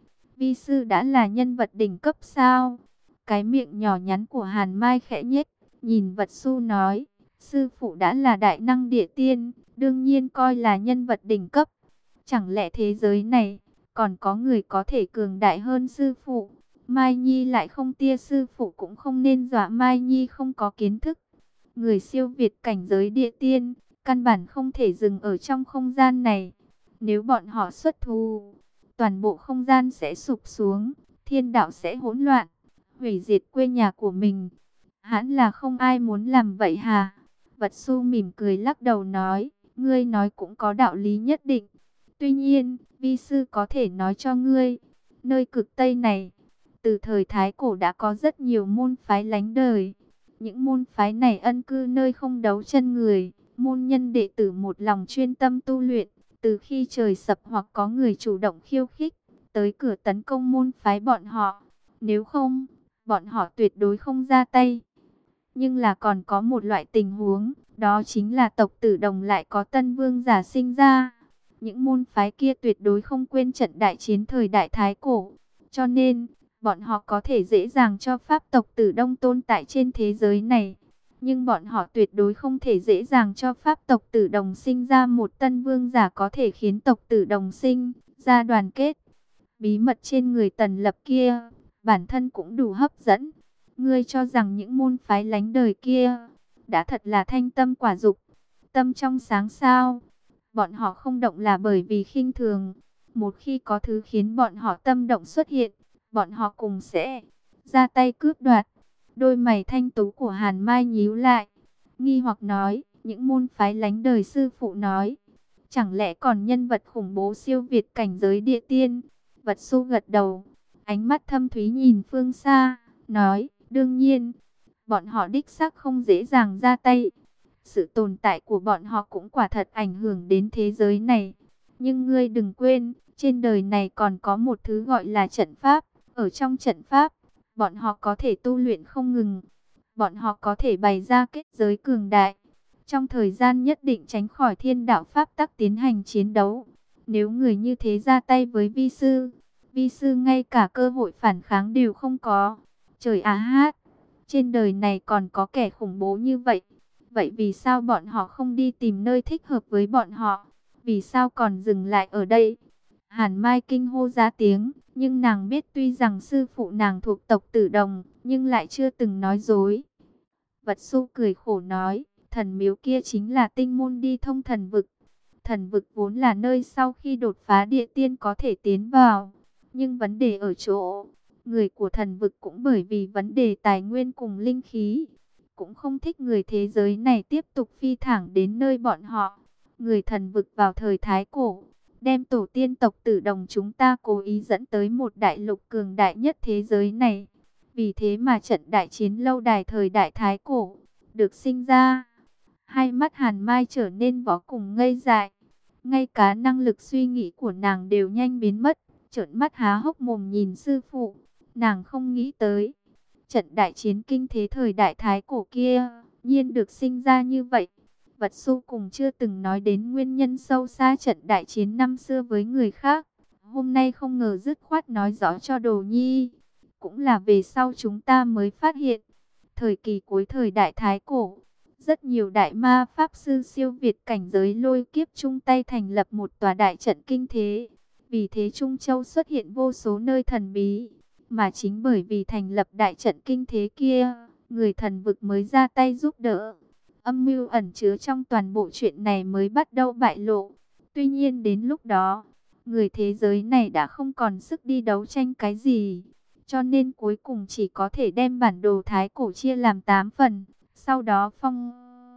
Speaker 1: Vi sư đã là nhân vật đỉnh cấp sao? Cái miệng nhỏ nhắn của Hàn Mai khẽ nhếch, nhìn Vật Su nói, sư phụ đã là đại năng địa tiên, đương nhiên coi là nhân vật đỉnh cấp. Chẳng lẽ thế giới này còn có người có thể cường đại hơn sư phụ? Mai Nhi lại không tia sư phụ cũng không nên dọa Mai Nhi không có kiến thức. Người siêu việt cảnh giới địa tiên, căn bản không thể dừng ở trong không gian này. Nếu bọn họ xuất thủ, toàn bộ không gian sẽ sụp xuống, thiên đạo sẽ hỗn loạn, hủy diệt quê nhà của mình. Hẳn là không ai muốn làm vậy hà? Vật Su mỉm cười lắc đầu nói, ngươi nói cũng có đạo lý nhất định. Tuy nhiên, vi sư có thể nói cho ngươi, nơi cực Tây này, từ thời Thái Cổ đã có rất nhiều môn phái lánh đời. Những môn phái này ân cư nơi không đấu chân người, môn nhân đệ tử một lòng chuyên tâm tu luyện. Từ khi trời sập hoặc có người chủ động khiêu khích, tới cửa tấn công môn phái bọn họ. Nếu không, bọn họ tuyệt đối không ra tay. Nhưng là còn có một loại tình huống, đó chính là tộc Tử Đồng lại có tân vương giả sinh ra. Những môn phái kia tuyệt đối không quên trận đại chiến thời đại Thái Cổ. Cho nên, bọn họ có thể dễ dàng cho pháp tộc Tử Đông tồn tại trên thế giới này. Nhưng bọn họ tuyệt đối không thể dễ dàng cho pháp tộc Tử Đồng sinh ra một tân vương giả có thể khiến tộc Tử Đồng sinh ra đoàn kết. Bí mật trên người Tần Lập kia, bản thân cũng đủ hấp dẫn. Ngươi cho rằng những môn phái lánh đời kia đã thật là thanh tâm quả dục, tâm trong sáng sao? Bọn họ không động là bởi vì khinh thường. Một khi có thứ khiến bọn họ tâm động xuất hiện, bọn họ cùng sẽ ra tay cướp đoạt. Đôi mày thanh tú của Hàn Mai nhíu lại, nghi hoặc nói, những môn phái lánh đời sư phụ nói, chẳng lẽ còn nhân vật khủng bố siêu việt cảnh giới địa tiên? Vật Su gật đầu, ánh mắt thâm thúy nhìn phương xa, nói, đương nhiên, bọn họ đích xác không dễ dàng ra tay. Sự tồn tại của bọn họ cũng quả thật ảnh hưởng đến thế giới này. Nhưng ngươi đừng quên, trên đời này còn có một thứ gọi là trận pháp. Ở trong trận pháp, bọn họ có thể tu luyện không ngừng. Bọn họ có thể bày ra kết giới cường đại. Trong thời gian nhất định tránh khỏi thiên đạo pháp tắc tiến hành chiến đấu. Nếu người như thế ra tay với vi sư, vi sư ngay cả cơ hội phản kháng đều không có. Trời á hát, trên đời này còn có kẻ khủng bố như vậy. Vậy vì sao bọn họ không đi tìm nơi thích hợp với bọn họ? Vì sao còn dừng lại ở đây? Hàn Mai kinh hô ra tiếng, nhưng nàng biết tuy rằng sư phụ nàng thuộc tộc Tử Đồng, nhưng lại chưa từng nói dối. Vật Su cười khổ nói, thần miếu kia chính là tinh môn đi thông thần vực. Thần vực vốn là nơi sau khi đột phá địa tiên có thể tiến vào. Nhưng vấn đề ở chỗ, người của thần vực cũng bởi vì vấn đề tài nguyên cùng linh khí, cũng không thích người thế giới này tiếp tục phi thẳng đến nơi bọn họ. Người thần vực vào thời Thái Cổ, đem tổ tiên tộc Tử Đồng chúng ta cố ý dẫn tới một đại lục cường đại nhất thế giới này. Vì thế mà trận đại chiến lâu đài thời đại Thái Cổ được sinh ra. Hai mắt Hàn Mai trở nên vô cùng ngây dại. Ngay cả năng lực suy nghĩ của nàng đều nhanh biến mất. Trợn mắt há hốc mồm nhìn sư phụ. Nàng không nghĩ tới, trận đại chiến kinh thế thời đại Thái Cổ kia nhiên được sinh ra như vậy. Vật Su cùng chưa từng nói đến nguyên nhân sâu xa trận đại chiến năm xưa với người khác. Hôm nay không ngờ dứt khoát nói rõ cho Đồ Nhi. Cũng là về sau chúng ta mới phát hiện. Thời kỳ cuối thời đại Thái Cổ, rất nhiều đại ma pháp sư siêu việt cảnh giới lôi kiếp chung tay thành lập một tòa đại trận kinh thế. Vì thế Trung Châu xuất hiện vô số nơi thần bí. Mà chính bởi vì thành lập đại trận kinh thế kia, người thần vực mới ra tay giúp đỡ. Âm mưu ẩn chứa trong toàn bộ chuyện này mới bắt đầu bại lộ. Tuy nhiên đến lúc đó, người thế giới này đã không còn sức đi đấu tranh cái gì. Cho nên cuối cùng chỉ có thể đem bản đồ Thái Cổ chia làm tám phần. Sau đó phong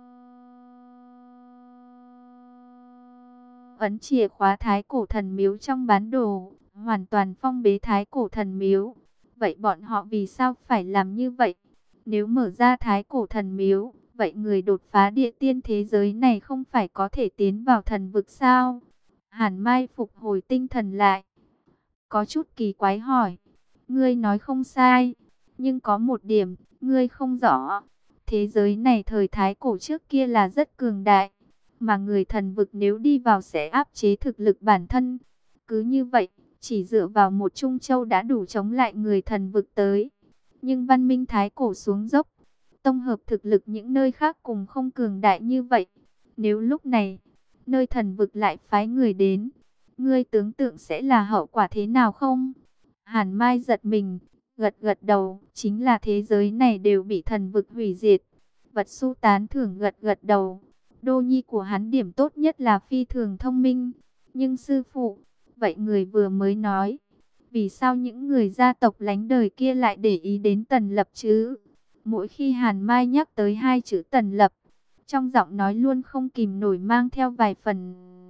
Speaker 1: ấn chìa khóa Thái Cổ thần miếu trong bản đồ, hoàn toàn phong bế Thái Cổ thần miếu. Vậy bọn họ vì sao phải làm như vậy? Nếu mở ra Thái Cổ thần miếu, vậy người đột phá địa tiên thế giới này không phải có thể tiến vào thần vực sao? Hàn Mai phục hồi tinh thần lại, có chút kỳ quái hỏi, ngươi nói không sai, nhưng có một điểm, ngươi không rõ. Thế giới này thời Thái Cổ trước kia là rất cường đại, mà người thần vực nếu đi vào sẽ áp chế thực lực bản thân. Cứ như vậy, Chỉ dựa vào một Trung Châu đã đủ chống lại người thần vực tới. Nhưng văn minh thái cổ xuống dốc, tổng hợp thực lực những nơi khác cùng không cường đại như vậy. Nếu lúc này, nơi thần vực lại phái người đến, ngươi tưởng tượng sẽ là hậu quả thế nào không? Hàn Mai giật mình, gật gật đầu, chính là thế giới này đều bị thần vực hủy diệt. Vật Su tán thưởng gật gật đầu, đô nhi của hắn điểm tốt nhất là phi thường thông minh. Nhưng sư phụ, vậy người vừa mới nói, vì sao những người gia tộc lánh đời kia lại để ý đến Tần Lập chứ? Mỗi khi Hàn Mai nhắc tới hai chữ Tần Lập, trong giọng nói luôn không kìm nổi mang theo vài phần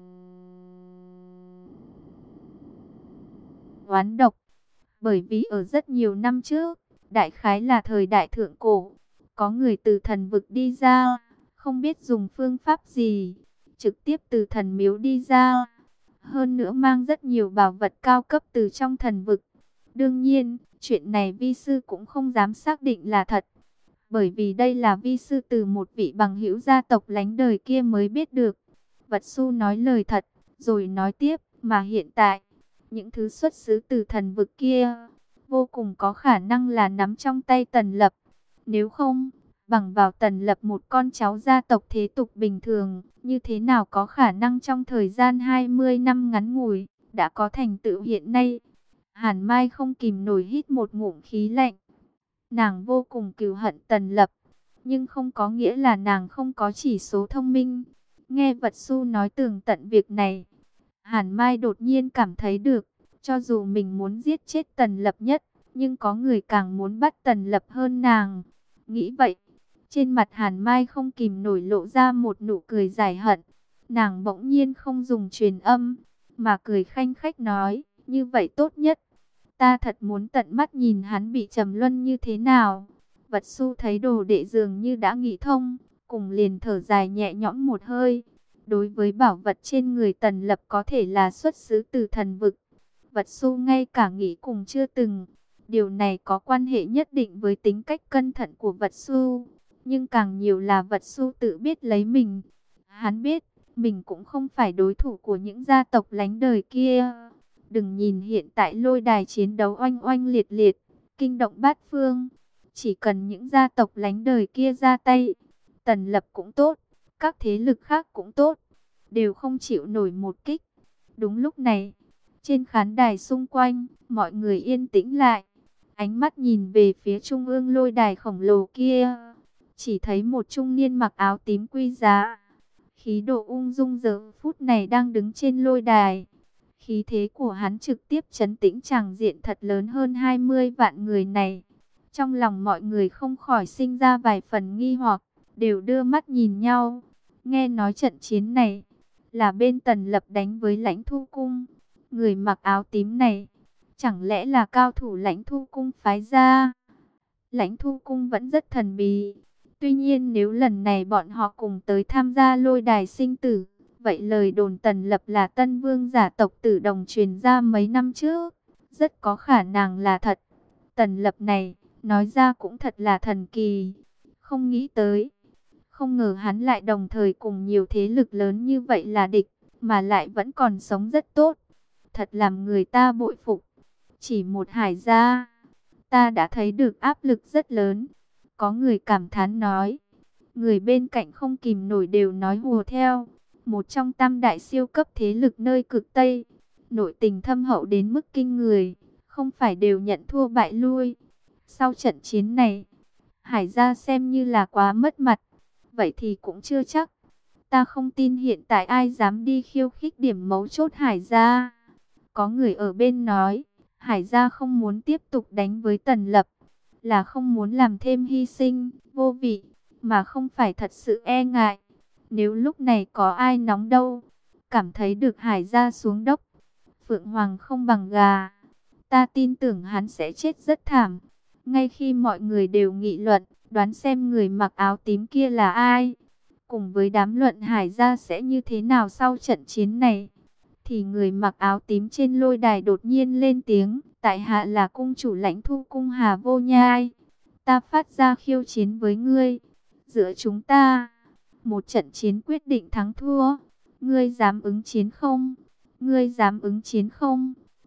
Speaker 1: oán độc. Bởi vì ở rất nhiều năm trước, đại khái là thời đại thượng cổ, có người từ thần vực đi ra, không biết dùng phương pháp gì, trực tiếp từ thần miếu đi ra. Hơn nữa mang rất nhiều bảo vật cao cấp từ trong thần vực. Đương nhiên, chuyện này vi sư cũng không dám xác định là thật. Bởi vì đây là vi sư từ một vị bằng hữu gia tộc lánh đời kia mới biết được. Vật Su nói lời thật, rồi nói tiếp, mà hiện tại, những thứ xuất xứ từ thần vực kia, vô cùng có khả năng là nắm trong tay Tần Lập. Nếu không, bằng vào Tần Lập một con cháu gia tộc thế tục bình thường, như thế nào có khả năng trong thời gian hai mươi năm ngắn ngủi, đã có thành tựu hiện nay. Hàn Mai không kìm nổi hít một ngụm khí lạnh. Nàng vô cùng cừu hận Tần Lập, nhưng không có nghĩa là nàng không có chỉ số thông minh. Nghe Vật Su nói tường tận việc này, Hàn Mai đột nhiên cảm thấy được, cho dù mình muốn giết chết Tần Lập nhất, nhưng có người càng muốn bắt Tần Lập hơn nàng. Nghĩ vậy, trên mặt Hàn Mai không kìm nổi lộ ra một nụ cười giải hận. Nàng bỗng nhiên không dùng truyền âm, mà cười khanh khách nói, như vậy tốt nhất. Ta thật muốn tận mắt nhìn hắn bị trầm luân như thế nào. Vật Su thấy đồ đệ dường như đã nghĩ thông, cùng liền thở dài nhẹ nhõm một hơi. Đối với bảo vật trên người Tần Lập có thể là xuất xứ từ thần vực, Vật Su ngay cả nghĩ cùng chưa từng. Điều này có quan hệ nhất định với tính cách cẩn thận của Vật Su, nhưng càng nhiều là Vật Su tự biết lấy mình. Hắn biết, mình cũng không phải đối thủ của những gia tộc lánh đời kia. Đừng nhìn hiện tại lôi đài chiến đấu oanh oanh liệt liệt, kinh động bát phương. Chỉ cần những gia tộc lánh đời kia ra tay, Tần Lập cũng tốt, các thế lực khác cũng tốt, đều không chịu nổi một kích. Đúng lúc này, trên khán đài xung quanh, mọi người yên tĩnh lại. Ánh mắt nhìn về phía trung ương lôi đài khổng lồ kia. Chỉ thấy một trung niên mặc áo tím quý giá, khí độ ung dung giờ phút này đang đứng trên lôi đài. Khí thế của hắn trực tiếp trấn tĩnh tràng diện thật lớn hơn hai mươi vạn người này. Trong lòng mọi người không khỏi sinh ra vài phần nghi hoặc, đều đưa mắt nhìn nhau. Nghe nói trận chiến này là bên Tần Lập đánh với Lãnh Thu Cung. Người mặc áo tím này, chẳng lẽ là cao thủ Lãnh Thu Cung phái ra? Lãnh Thu Cung vẫn rất thần bí. Tuy nhiên nếu lần này bọn họ cùng tới tham gia lôi đài sinh tử, vậy lời đồn Tần Lập là tân vương giả tộc Tử Đồng truyền ra mấy năm trước, rất có khả năng là thật. Tần Lập này, nói ra cũng thật là thần kỳ. Không nghĩ tới, không ngờ hắn lại đồng thời cùng nhiều thế lực lớn như vậy là địch, mà lại vẫn còn sống rất tốt. Thật làm người ta bội phục. Chỉ một Hải gia, ta đã thấy được áp lực rất lớn. Có người cảm thán nói. Người bên cạnh không kìm nổi đều nói hùa theo. Một trong tam đại siêu cấp thế lực nơi cực Tây, nội tình thâm hậu đến mức kinh người, không phải đều nhận thua bại lui. Sau trận chiến này, Hải gia xem như là quá mất mặt. Vậy thì cũng chưa chắc. Ta không tin hiện tại ai dám đi khiêu khích điểm mấu chốt Hải gia. Có người ở bên nói, Hải gia không muốn tiếp tục đánh với Tần Lập, là không muốn làm thêm hy sinh, vô vị, mà không phải thật sự e ngại. Nếu lúc này có ai nóng đâu, cảm thấy được Hải gia xuống đốc, Phượng Hoàng không bằng gà, ta tin tưởng hắn sẽ chết rất thảm. Ngay khi mọi người đều nghị luận, đoán xem người mặc áo tím kia là ai, cùng với đám luận Hải gia sẽ như thế nào sau trận chiến này, thì người mặc áo tím trên lôi đài đột nhiên lên tiếng, tại hạ là cung chủ Lãnh Thu Cung Hà Vô Nhai. Ta phát ra khiêu chiến với ngươi. Giữa chúng ta, một trận chiến quyết định thắng thua. Ngươi dám ứng chiến không? Ngươi dám ứng chiến không?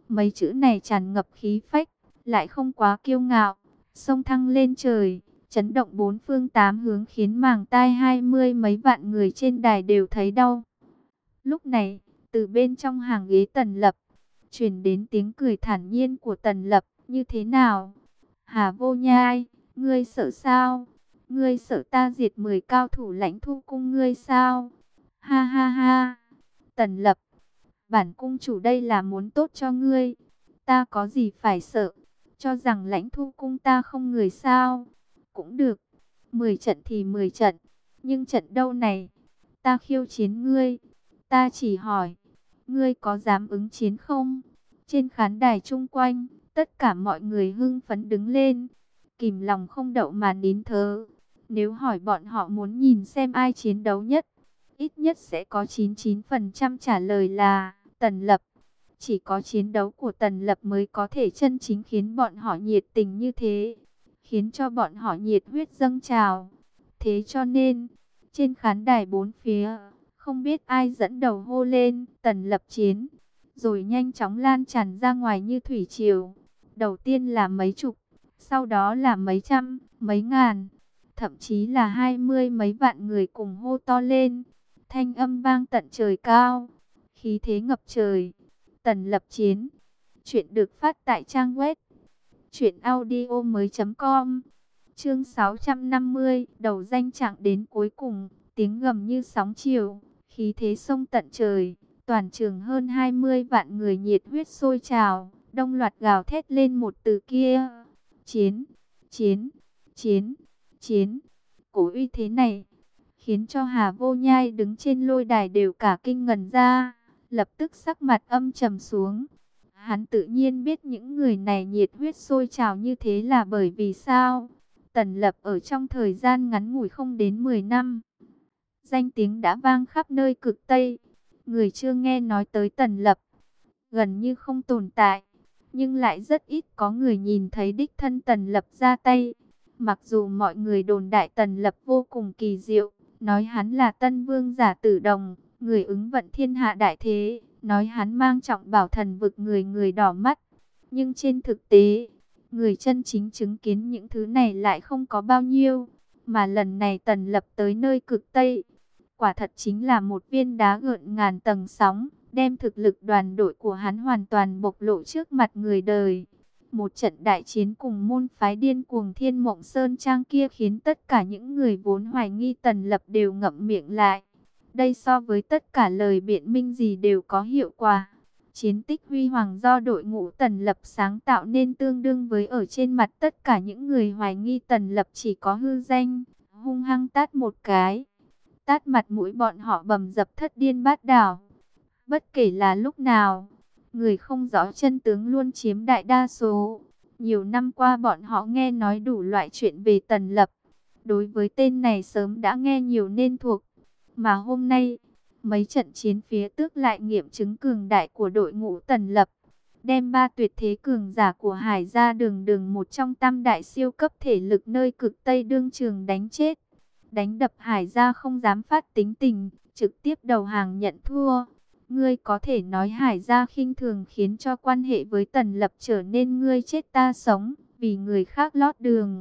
Speaker 1: Mấy chữ này tràn ngập khí phách, lại không quá kiêu ngạo, xông thăng lên trời, chấn động bốn phương tám hướng khiến màng tai hai mươi mấy vạn người trên đài đều thấy đau. Lúc này, từ bên trong hàng ghế Tần Lập, truyền đến tiếng cười thản nhiên của Tần Lập, như thế nào? Hà Vô Nhai, ngươi sợ sao? Ngươi sợ ta diệt mười cao thủ lãnh thu cung ngươi sao? Ha ha ha! Tần Lập, bản cung chủ đây là muốn tốt cho ngươi. Ta có gì phải sợ? Cho rằng lãnh thu cung ta không người sao? Cũng được. Mười trận thì mười trận. Nhưng trận đâu này? Ta khiêu chiến ngươi. Ta chỉ hỏi. Ngươi có dám ứng chiến không? Trên khán đài chung quanh, tất cả mọi người hưng phấn đứng lên. Kìm lòng không đậu mà nín thở. Nếu hỏi bọn họ muốn nhìn xem ai chiến đấu nhất, ít nhất sẽ có chín mươi chín phần trăm trả lời là Tần Lập. Chỉ có chiến đấu của Tần Lập mới có thể chân chính khiến bọn họ nhiệt tình như thế, khiến cho bọn họ nhiệt huyết dâng trào. Thế cho nên, trên khán đài bốn phía, không biết ai dẫn đầu hô lên Tần Lập chiến, rồi nhanh chóng lan tràn ra ngoài như thủy triều. Đầu tiên là mấy chục, sau đó là mấy trăm, mấy ngàn, thậm chí là hai mươi mấy vạn người cùng hô to lên. Thanh âm vang tận trời cao, khí thế ngập trời. Tần Lập chiến. Chuyện được phát tại trang web truyện audio mới chấm com. Chương sáu trăm năm mươi, đầu danh trạng đến cuối cùng, tiếng gầm như sóng chiều, khí thế sông tận trời, toàn trường hơn hai mươi vạn người nhiệt huyết sôi trào, đông loạt gào thét lên một từ kia: chiến, chiến, chiến, chiến. Cổ uy thế này khiến cho Hà Vô Nhai đứng trên lôi đài đều cả kinh ngẩn ra, lập tức sắc mặt âm trầm xuống. Hắn tự nhiên biết những người này nhiệt huyết sôi trào như thế là bởi vì sao. Tần Lập ở trong thời gian ngắn ngủi không đến mười năm, danh tiếng đã vang khắp nơi cực Tây. Người chưa nghe nói tới Tần Lập gần như không tồn tại, nhưng lại rất ít có người nhìn thấy đích thân Tần Lập ra tay. Mặc dù mọi người đồn đại Tần Lập vô cùng kỳ diệu, nói hắn là tân vương giả tử đồng, người ứng vận thiên hạ đại thế, nói hắn mang trọng bảo thần vực, người người đỏ mắt. Nhưng trên thực tế, người chân chính chứng kiến những thứ này lại không có bao nhiêu. Mà lần này Tần Lập tới nơi cực Tây, quả thật chính là một viên đá gợn ngàn tầng sóng, đem thực lực đoàn đội của hắn hoàn toàn bộc lộ trước mặt người đời. Một trận đại chiến cùng môn phái điên cuồng Thiên Mộng Sơn Trang kia khiến tất cả những người vốn hoài nghi Tần Lập đều ngậm miệng lại. Đây so với tất cả lời biện minh gì đều có hiệu quả. Chiến tích huy hoàng do đội ngũ Tần Lập sáng tạo nên tương đương với ở trên mặt tất cả những người hoài nghi Tần Lập chỉ có hư danh, hung hăng tát một cái. Tát mặt mũi bọn họ bầm dập thất điên bát đảo. Bất kể là lúc nào, người không rõ chân tướng luôn chiếm đại đa số. Nhiều năm qua bọn họ nghe nói đủ loại chuyện về Tần Lập. Đối với tên này sớm đã nghe nhiều nên thuộc. Mà hôm nay, mấy trận chiến phía Tước lại nghiệm chứng cường đại của đội ngũ Tần Lập. Đem ba tuyệt thế cường giả của Hải gia đường đường một trong tam đại siêu cấp thể lực nơi cực Tây đương trường đánh chết. Đánh đập Hải gia không dám phát tính tình, trực tiếp đầu hàng nhận thua. Ngươi có thể nói Hải gia khinh thường khiến cho quan hệ với Tần Lập trở nên ngươi chết ta sống, vì người khác lót đường.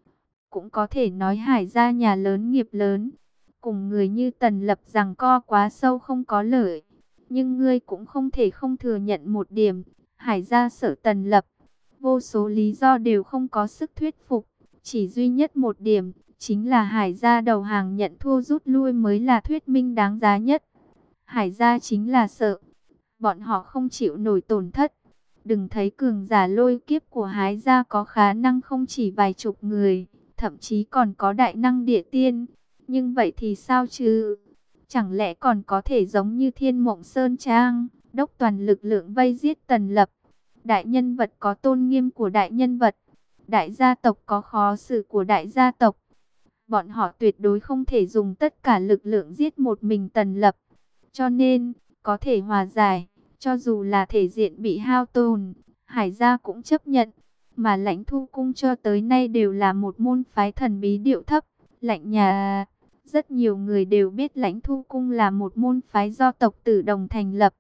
Speaker 1: Cũng có thể nói Hải gia nhà lớn nghiệp lớn, cùng người như Tần Lập giằng co quá sâu không có lợi. Nhưng ngươi cũng không thể không thừa nhận một điểm, Hải gia sợ Tần Lập. Vô số lý do đều không có sức thuyết phục, chỉ duy nhất một điểm, chính là Hải gia đầu hàng nhận thua rút lui mới là thuyết minh đáng giá nhất. Hải gia chính là sợ, bọn họ không chịu nổi tổn thất. Đừng thấy cường giả lôi kiếp của Hải gia có khả năng không chỉ vài chục người, thậm chí còn có đại năng địa tiên. Nhưng vậy thì sao chứ? Chẳng lẽ còn có thể giống như Thiên Mộng Sơn Trang, đốc toàn lực lượng vây giết Tần Lập? Đại nhân vật có tôn nghiêm của đại nhân vật, đại gia tộc có khó xử của đại gia tộc. Bọn họ tuyệt đối không thể dùng tất cả lực lượng giết một mình Tần Lập. Cho nên, có thể hòa giải, cho dù là thể diện bị hao tổn, Hải gia cũng chấp nhận. Mà Lãnh Thu Cung cho tới nay đều là một môn phái thần bí điệu thấp, lạnh nhà. Rất nhiều người đều biết Lãnh Thu Cung là một môn phái do tộc Tử Đồng thành lập.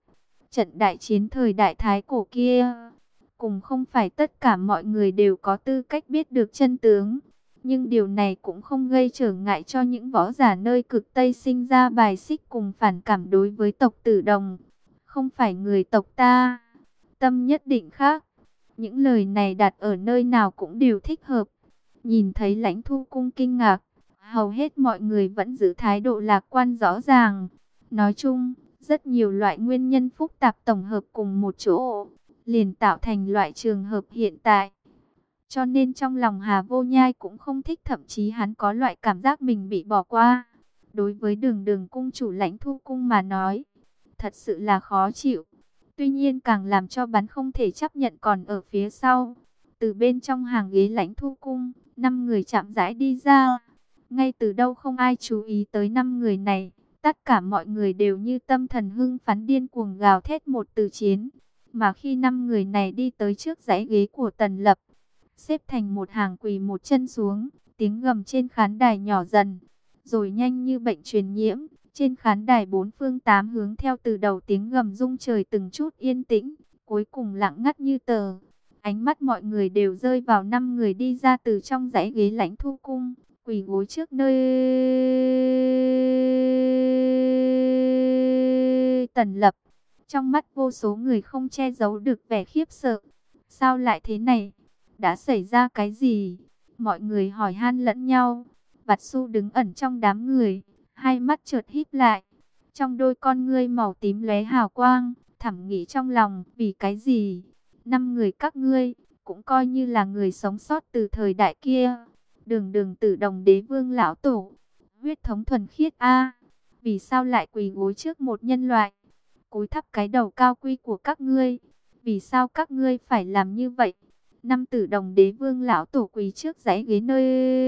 Speaker 1: Trận đại chiến thời đại Thái cổ kia, cùng không phải tất cả mọi người đều có tư cách biết được chân tướng. Nhưng điều này cũng không gây trở ngại cho những võ giả nơi cực Tây sinh ra bài xích cùng phản cảm đối với tộc Tử Đồng. Không phải người tộc ta, tâm nhất định khác. Những lời này đặt ở nơi nào cũng đều thích hợp. Nhìn thấy Lãnh Thu Cung kinh ngạc, hầu hết mọi người vẫn giữ thái độ lạc quan rõ ràng. Nói chung, rất nhiều loại nguyên nhân phức tạp tổng hợp cùng một chỗ, liền tạo thành loại trường hợp hiện tại. Cho nên trong lòng Hà Vô Nhai cũng không thích, thậm chí hắn có loại cảm giác mình bị bỏ qua. Đối với Đường Đường cung chủ Lãnh Thu Cung mà nói, thật sự là khó chịu. Tuy nhiên càng làm cho hắn không thể chấp nhận còn ở phía sau. Từ bên trong hàng ghế Lãnh Thu Cung, năm người chậm rãi đi ra. Ngay từ đâu không ai chú ý tới năm người này. Tất cả mọi người đều như tâm thần hưng phấn điên cuồng gào thét một từ chiến. Mà khi năm người này đi tới trước dãy ghế của Tần Lập, xếp thành một hàng quỳ một chân xuống, tiếng gầm trên khán đài nhỏ dần, rồi nhanh như bệnh truyền nhiễm. Trên khán đài bốn phương tám hướng theo từ đầu tiếng gầm rung trời từng chút yên tĩnh, cuối cùng lặng ngắt như tờ. Ánh mắt mọi người đều rơi vào năm người đi ra từ trong dãy ghế Lãnh Thu Cung, quỳ gối trước nơi Tần Lập. Trong mắt vô số người không che giấu được vẻ khiếp sợ. Sao lại thế này? Đã xảy ra cái gì? Mọi người hỏi han lẫn nhau. Bạt Xu đứng ẩn trong đám người, hai mắt chợt híp lại, trong đôi con ngươi màu tím lóe hào quang, thầm nghĩ trong lòng, vì cái gì? Năm người các ngươi cũng coi như là người sống sót từ thời đại kia. Đường Đường Tử Đồng Đế Vương lão tổ, huyết thống thuần khiết a, vì sao lại quỳ gối trước một nhân loại, cúi thấp cái đầu cao quý của các ngươi? Vì sao các ngươi phải làm như vậy? Năm Tử Đồng Đế Vương lão tổ quỳ trước dãy ghế nơi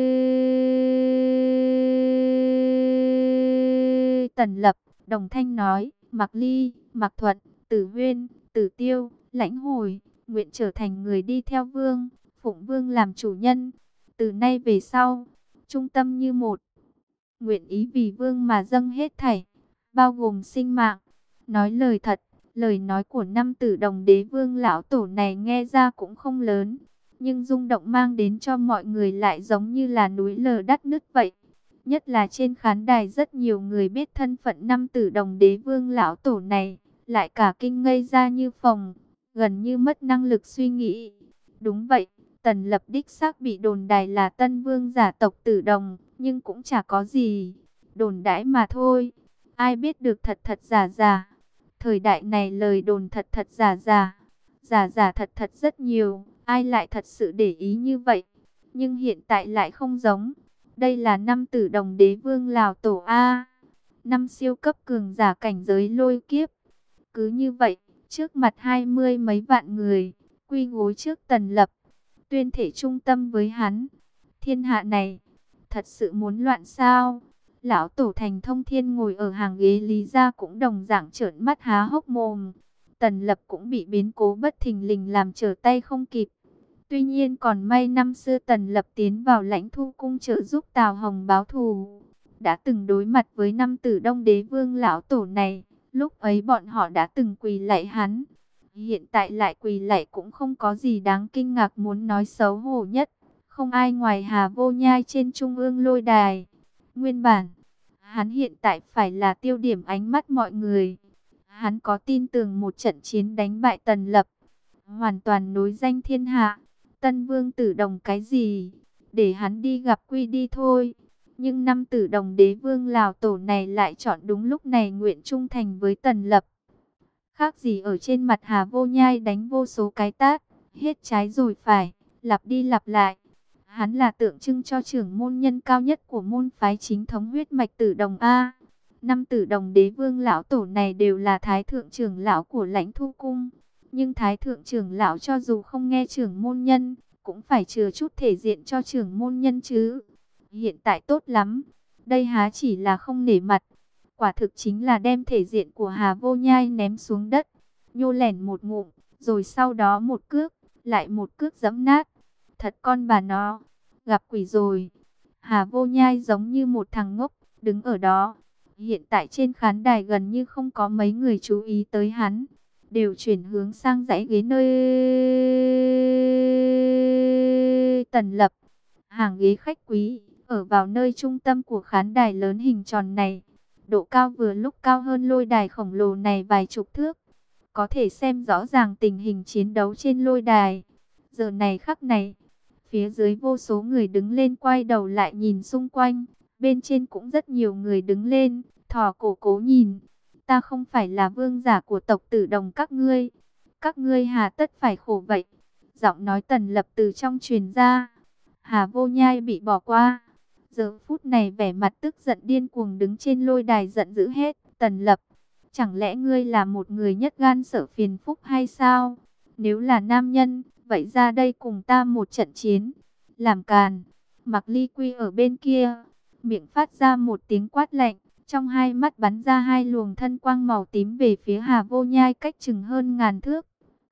Speaker 1: Tần Lập, đồng thanh nói: Mạc Ly, Mạc Thuận, Tử Huyên, Tử Tiêu, Lãnh Hồi, nguyện trở thành người đi theo Vương, phụng Vương làm chủ nhân. Từ nay về sau, trung tâm như một, nguyện ý vì Vương mà dâng hết thảy, bao gồm sinh mạng. Nói lời thật. Lời nói của năm Tử Đồng Đế Vương lão tổ này nghe ra cũng không lớn, nhưng rung động mang đến cho mọi người lại giống như là núi lở đất nứt vậy. Nhất là trên khán đài rất nhiều người biết thân phận năm Tử Đồng Đế Vương lão tổ này, lại cả kinh ngây ra như phồng, gần như mất năng lực suy nghĩ. Đúng vậy, Tần Lập đích xác bị đồn đài là tân vương giả tộc Tử Đồng, nhưng cũng chả có gì, đồn đãi mà thôi. Ai biết được thật thật giả giả. Thời đại này lời đồn thật thật giả giả, giả giả thật thật rất nhiều, ai lại thật sự để ý như vậy? Nhưng hiện tại lại không giống. Đây là năm Tử Đồng Đế Vương lão tổ a, năm siêu cấp cường giả cảnh giới lôi kiếp. Cứ như vậy, trước mặt hai mươi mấy vạn người, quy gối trước Tần Lập, tuyên thể trung tâm với hắn. Thiên hạ này thật sự muốn loạn sao? Lão tổ Thành Thông Thiên ngồi ở hàng ghế Lý gia cũng đồng dạng trợn mắt há hốc mồm. Tần Lập cũng bị biến cố bất thình lình làm trở tay không kịp. Tuy nhiên còn may năm xưa Tần Lập tiến vào Lãnh Thu Cung trợ giúp Tào Hồng báo thù, đã từng đối mặt với năm Tử Đông Đế Vương lão tổ này. Lúc ấy bọn họ đã từng quỳ lạy hắn, hiện tại lại quỳ lạy cũng không có gì đáng kinh ngạc. Muốn nói xấu hổ nhất, không ai ngoài Hà Vô Nhai trên trung ương lôi đài. Nguyên bản, hắn hiện tại phải là tiêu điểm ánh mắt mọi người. Hắn có tin tưởng một trận chiến đánh bại Tần Lập, hoàn toàn nối danh thiên hạ. Tân Vương Tử Đồng cái gì, để hắn đi gặp quy đi thôi. Nhưng năm Tử Đồng Đế Vương lão tổ này lại chọn đúng lúc này nguyện trung thành với Tần Lập. Khác gì ở trên mặt Hà Vô Nhai đánh vô số cái tát, hết trái rồi phải, lặp đi lặp lại. Hắn là tượng trưng cho trưởng môn nhân cao nhất của môn phái chính thống huyết mạch Tử Đồng A. Năm Tử Đồng Đế Vương lão tổ này đều là thái thượng trưởng lão của Lãnh Thu Cung. Nhưng thái thượng trưởng lão cho dù không nghe trưởng môn nhân, cũng phải chừa chút thể diện cho trưởng môn nhân chứ. Hiện tại tốt lắm, đây há chỉ là không nể mặt, quả thực chính là đem thể diện của Hà Vô Nhai ném xuống đất, nhô lẻn một ngụm, rồi sau đó một cước, lại một cước giẫm nát. Thật con bà nó, gặp quỷ rồi. Hà Vô Nhai giống như một thằng ngốc, đứng ở đó. Hiện tại trên khán đài gần như không có mấy người chú ý tới hắn. đều chuyển hướng sang dãy ghế nơi Tần Lập. Hàng ghế khách quý ở vào nơi trung tâm của khán đài lớn hình tròn này. Độ cao vừa lúc cao hơn lôi đài khổng lồ này vài chục thước. Có thể xem rõ ràng tình hình chiến đấu trên lôi đài. Giờ này khắc này, phía dưới vô số người đứng lên quay đầu lại nhìn xung quanh. Bên trên cũng rất nhiều người đứng lên, thò cổ cố nhìn. Ta không phải là vương giả của tộc Tử Đồng các ngươi. Các ngươi hà tất phải khổ vậy. Giọng nói Tần Lập từ trong truyền ra. Hà Vô Nhai bị bỏ qua. Giờ phút này vẻ mặt tức giận điên cuồng đứng trên lôi đài giận dữ hết. Tần Lập, chẳng lẽ ngươi là một người nhất gan sợ phiền phúc hay sao? Nếu là nam nhân, vậy ra đây cùng ta một trận chiến. Làm càn. Mạc Ly Quy ở bên kia, miệng phát ra một tiếng quát lạnh. Trong hai mắt bắn ra hai luồng thân quang màu tím về phía Hà Vô Nhai cách chừng hơn ngàn thước.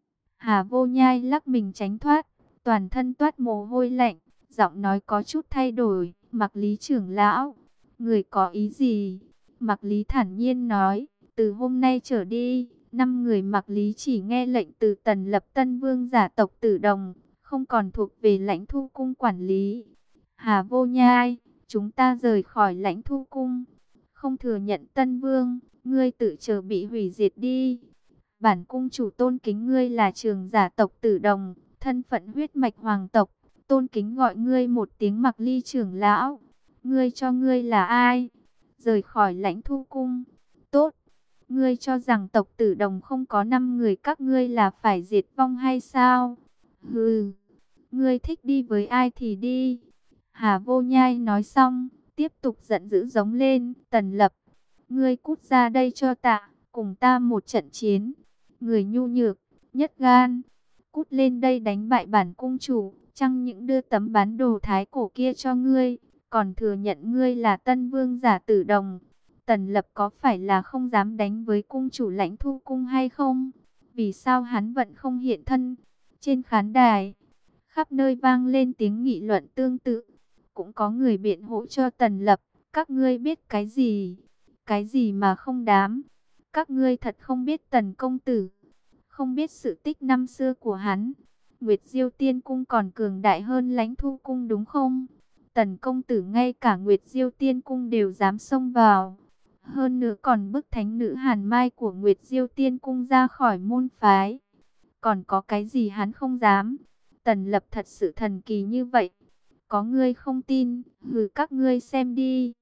Speaker 1: Hà Vô Nhai lắc mình tránh thoát, toàn thân toát mồ hôi lạnh, giọng nói có chút thay đổi. Mạc Lý trưởng lão, người có ý gì? Mạc Lý thản nhiên nói, từ hôm nay trở đi, năm người Mạc Lý chỉ nghe lệnh từ Tần Lập Tân Vương giả tộc Tử Đồng, không còn thuộc về Lãnh Thu Cung quản lý. Hà Vô Nhai, chúng ta rời khỏi Lãnh Thu Cung, không thừa nhận Tân Vương, ngươi tự chờ bị hủy diệt đi. Bản cung chủ tôn kính ngươi là trường giả tộc Tử Đồng, thân phận huyết mạch hoàng tộc, tôn kính gọi ngươi một tiếng Mạc Ly trưởng lão. Ngươi cho ngươi là ai? Rời khỏi Lãnh Thu Cung. Tốt, ngươi cho rằng tộc Tử Đồng không có năm người các ngươi là phải diệt vong hay sao? Hừ, ngươi thích đi với ai thì đi. Hà Vô Nhai nói xong, tiếp tục giận dữ giống lên. Tần Lập, ngươi cút ra đây cho ta, cùng ta một trận chiến. Người nhu nhược, nhất gan, cút lên đây đánh bại bản cung chủ. Chẳng những đưa tấm bán đồ thái cổ kia cho ngươi, còn thừa nhận ngươi là tân vương giả Tử Đồng. Tần Lập có phải là không dám đánh với cung chủ Lãnh Thu Cung hay không? Vì sao hắn vẫn không hiện thân? Trên khán đài, khắp nơi vang lên tiếng nghị luận tương tự. Cũng có người biện hộ cho Tần Lập. Các ngươi biết cái gì? Cái gì mà không dám? Các ngươi thật không biết Tần công tử, không biết sự tích năm xưa của hắn. Nguyệt Diêu Tiên Cung còn cường đại hơn Lãnh Thu Cung đúng không? Tần công tử ngay cả Nguyệt Diêu Tiên Cung đều dám xông vào. Hơn nữa còn bức thánh nữ Hàn Mai của Nguyệt Diêu Tiên Cung ra khỏi môn phái. Còn có cái gì hắn không dám? Tần Lập thật sự thần kỳ như vậy. Có ngươi không tin, hừ các ngươi xem đi.